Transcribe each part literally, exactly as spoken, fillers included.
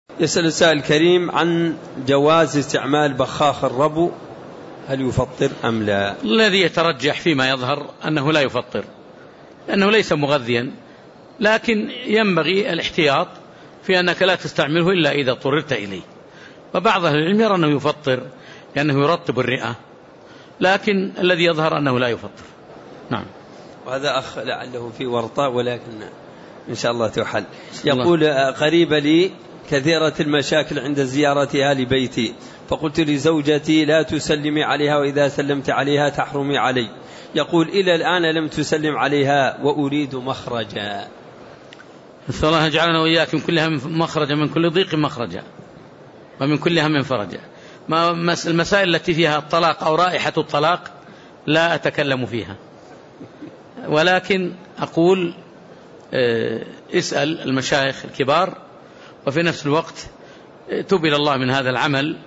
يسأل السائل الكريم عن جواز استعمال بخاخ الربو، هل يفطر أم لا؟ الذي يترجح فيما يظهر أنه لا يفطر، لأنه ليس مغذيا، لكن ينبغي الاحتياط في أنك لا تستعمله إلا إذا اضطررت إليه. وبعض أهل العلم يرى أنه يفطر لأنه يرطب الرئة، لكن الذي يظهر أنه لا يفطر. نعم. وهذا أخ لعله في ورطة، ولكن إن شاء الله تحل. يقول قريبة لي كثيرة المشاكل عند زيارتها لبيتي، فقلت لزوجتي لا تسلمي عليها، وإذا سلمت عليها تحرمي علي. يقول إلى الآن لم تسلم عليها وأريد مخرجا. نسأل الله يجعلنا وإياكم كلها مخرجا، من كل ضيق مخرجا، ومن كل هم فرجا. ما المسائل التي فيها الطلاق أو رائحة الطلاق لا أتكلم فيها، ولكن أقول اسأل المشايخ الكبار، وفي نفس الوقت تب إلى الله من هذا العمل،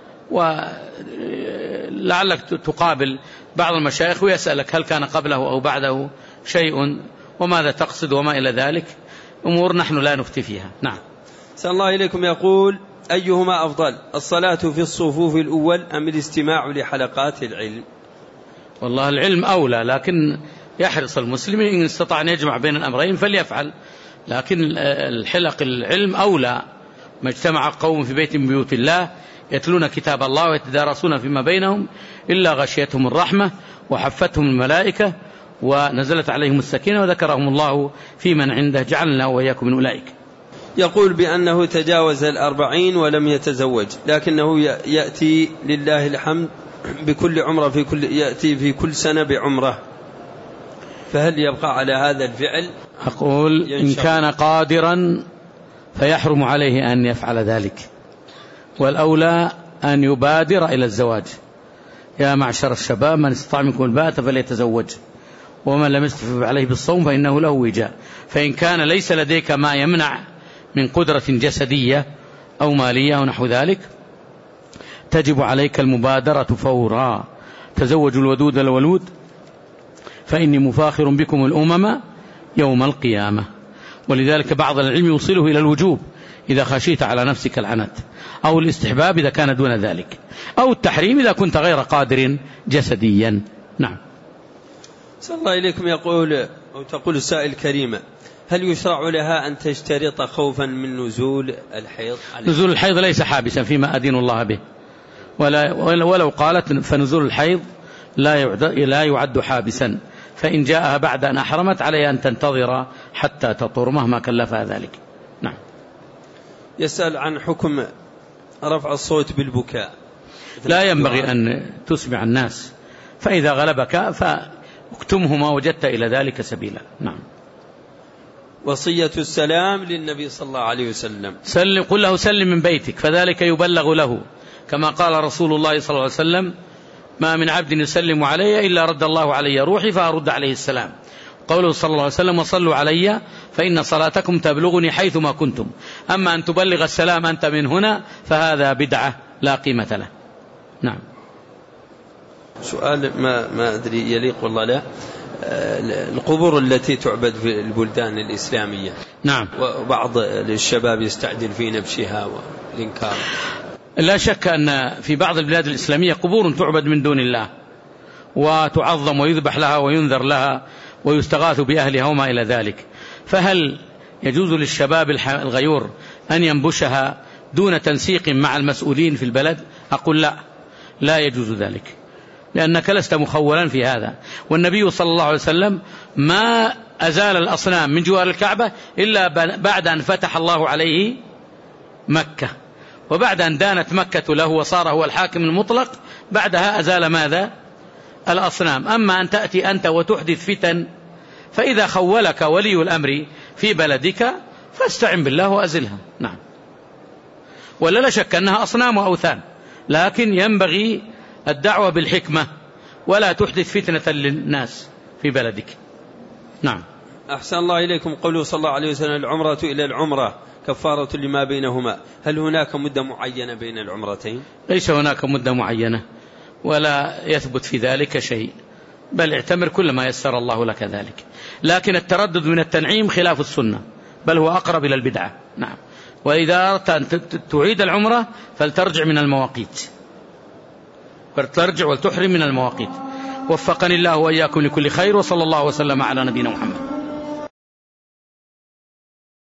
ولعلك تقابل بعض المشايخ ويسألك هل كان قبله أو بعده شيء وماذا تقصد وما إلى ذلك، أمور نحن لا نفتي فيها. نعم. سأل الله إليكم. يقول أيهما أفضل، الصلاة في الصفوف الأول أم الاستماع لحلقات العلم؟ والله العلم أولى، لكن يحرص المسلم إن استطاع أن يجمع بين الأمرين فليفعل، لكن الحلق العلم أولى. ما اجتمع قوم في بيت من بيوت الله يتلون كتاب الله ويتدارسون فيما بينهم إلا غشيتهم الرحمة وحفتهم الملائكة ونزلت عليهم السكينة وذكرهم الله في من عنده، جعلنا وإياكم من أولئك. يقول بأنه تجاوز الأربعين ولم يتزوج، لكنه يأتي لله الحمد بكل عمره في كل يأتي في كل سنة بعمره، فهل يبقى على هذا الفعل؟ أقول إن كان قادرا فيحرم عليه أن يفعل ذلك، والأولى أن يبادر إلى الزواج. يا معشر الشباب من استطاع منكم الباءة فليتزوج، ومن لم يستطع عليه بالصوم فإنه له وجاء. فإن كان ليس لديك ما يمنع من قدرة جسدية أو مالية أو نحو ذلك تجب عليك المبادرة فورا. تزوجوا الودود الولود فإني مفاخر بكم الأمم يوم القيامة. ولذلك بعض العلم يوصله إلى الوجوب إذا خشيت على نفسك العنت، أو الاستحباب إذا كان دون ذلك، أو التحريم إذا كنت غير قادر جسديا. نعم. صلى الله إليكم. يقول أو تقول السائل الكريمة هل يشرع لها أن تشترط خوفا من نزول الحيض؟ نزول الحيض ليس حابسا فيما أدين الله به، ولا ولو قالت فنزول الحيض لا يعد, لا يعد حابسا، فإن جاءها بعد أن أحرمت عليها أن تنتظر حتى تطهر مهما كلفها ذلك. نعم. يسأل عن حكم رفع الصوت بالبكاء. لا ينبغي أن تسمع الناس، فإذا غلبك فاكتمه ما وجدت إلى ذلك سبيلا. نعم. وصية السلام للنبي صلى الله عليه وسلم. سلم، قل له سلم من بيتك فذلك يبلغ له، كما قال رسول الله صلى الله عليه وسلم ما من عبد يسلم علي إلا رد الله علي روحي فأرد عليه السلام. قوله صلى الله عليه وسلم وصلوا علي فإن صلاتكم تبلغني حيثما كنتم. أما أن تبلغ السلام أنت من هنا فهذا بدعة لا قيمة له. نعم. سؤال ما ما أدري يليق والله لا. القبور التي تعبد في البلدان الإسلامية، نعم، وبعض الشباب يستعجل في نبشها والإنكار. لا شك أن في بعض البلاد الإسلامية قبور تعبد من دون الله وتعظم ويذبح لها وينذر لها ويستغاث بأهلها وما إلى ذلك، فهل يجوز للشباب الغيور أن ينبشها دون تنسيق مع المسؤولين في البلد؟ أقول لا، لا يجوز ذلك، لأنك لست مخولا في هذا. والنبي صلى الله عليه وسلم ما أزال الأصنام من جوار الكعبة إلا بعد أن فتح الله عليه مكة، وبعد أن دانت مكة له وصار هو الحاكم المطلق بعدها أزال ماذا؟ الأصنام. أما أن تأتي أنت وتحدث فتن، فإذا خولك ولي الأمر في بلدك فاستعن بالله وأزلها. نعم. ولا لا شك أنها أصنام وأوثان، لكن ينبغي الدعوة بالحكمة ولا تحدث فتنة للناس في بلدك. نعم. أحسن الله إليكم. قوله صلى الله عليه وسلم العمرة إلى العمرة كفارة لما بينهما، هل هناك مدة معينة بين العمرتين؟ ليس هناك مدة معينة ولا يثبت في ذلك شيء، بل اعتمر كل ما يسر الله لك ذلك. لكن التردد من التنعيم خلاف السنة، بل هو أقرب إلى البدعة. نعم. وإذا أردت أن تعيد العمرة فلترجع من المواقيت، فلترجع ولتحرم من المواقيت. وفقني الله وإياكم لكل خير، وصلى الله وسلم على نبينا محمد.